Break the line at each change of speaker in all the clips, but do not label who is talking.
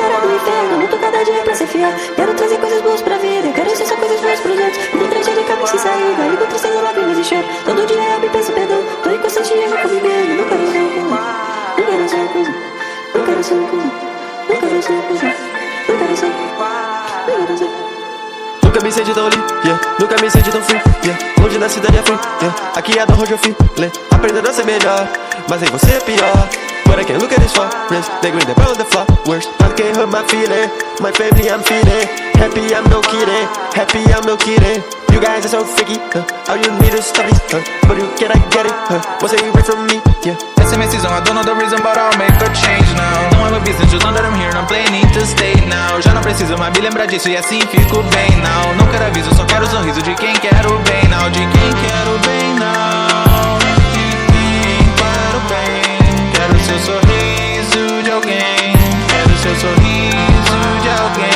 cara do inferno, luto cada dia pra ser fiel. Quero trazer coisas boas pra vida, quero ser só coisas boas pros outros. Me trazer de cabeça e saída, ligo tristeza, lágrimas e choro. Todo dia eu me peço perdão, tô inconsciente e erro comigo mesmo. Não quero ser uma coisa, não quero ser uma coisa, não quero ser uma coisa, não quero ser uma coisa, não quero ser, não quero ser.
Nunca me senti tão livre, yeah. Nunca me senti tão free, yeah. Longe da cidade é free, yeah. Aqui é da onde eu fui, aprendendo a ser melhor, mas aí você é pior. But I can't look at this forest, they green, they brown, the flowers. Nothing can't hurt my feeling, my family I'm feeling. Happy I'm no kidding, happy I'm no kidding. You guys are so freaky, all you need is studies, but you cannot get it, won't say away from me, yeah.
Essa é minha season, I don't know the reason, but I'll make a change now. Não é meu business, just know that I'm here, I'm playing to stay now. Já não preciso mais me lembrar disso e assim fico bem now. Não quero aviso, só quero o sorriso de quem quero bem now. De quem quero bem now. De quem quero bem. Quero seu sorriso de alguém. Quero seu sorriso de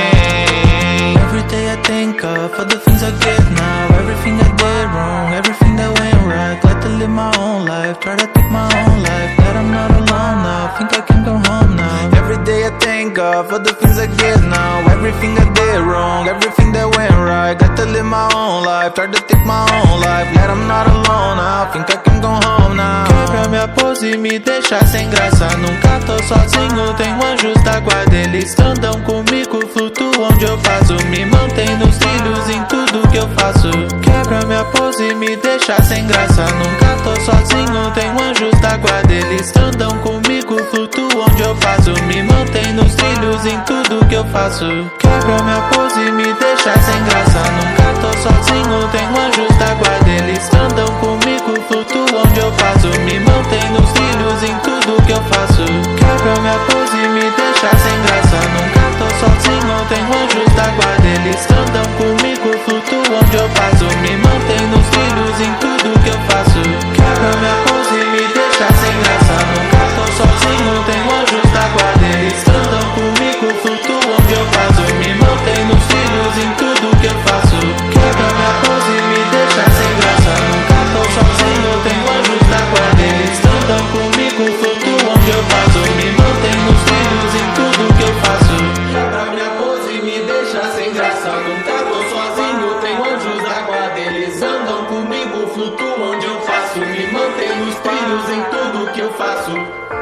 alguém. Every day I think of all the things I get now. Everything I did wrong, everything that went right. Glad to live my own life, try to take my own life. That I'm not alone now, think I can go home now. Every day I think of all the things I get now. Everything I did wrong, everything that went right. Got to live my own life, try to take my own life. Glad I'm not alone now, think I can go home now. Quebra minha pose e me deixa sem graça. Nunca tô sozinho, tenho anjos da guarda. Eles andam comigo, flutuam onde eu passo. Me mantém nos trilhos em tudo que eu faço. Quebra minha pose e me deixa sem graça. Nunca tô sozinho, tenho anjos da guarda. Eles andam comigo, flutuam onde eu passo. Me mantém nos trilhos em tudo que eu faço. Quebra minha pose e me deixa sem graça. Nunca tô sozinho, tenho anjos da guarda. Eles andam comigo, flutuam onde eu passo. Me mantém nos trilhos em tudo que eu faço. Quebra minha pose e me deixa sem graça. Nunca tô sozinho, tenho anjos da guarda. Eles andam comigo, flutuam onde eu passo. Me mantém nos trilhos em tudo que eu faço. Quebra minha pose e me deixa sem graça. Nunca tô sozinho, tenho anjos da guarda. Eles andam comigo, flutuam onde eu passo. Me mantém nos trilhos em tudo que eu faço. Quebra minha pose e me deixa sem graça. Nunca tô sozinho, tenho anjos da guarda. Eles andam comigo, flutuam onde eu passo. Me mantém nos trilhos em tudo que eu faço. Quebra minha pose e me deixa sem graça. Nunca tô sozinho, tenho anjos da guarda. Eles andam comigo, flutuam onde eu passo. Me mantém nos trilhos em tudo que eu faço.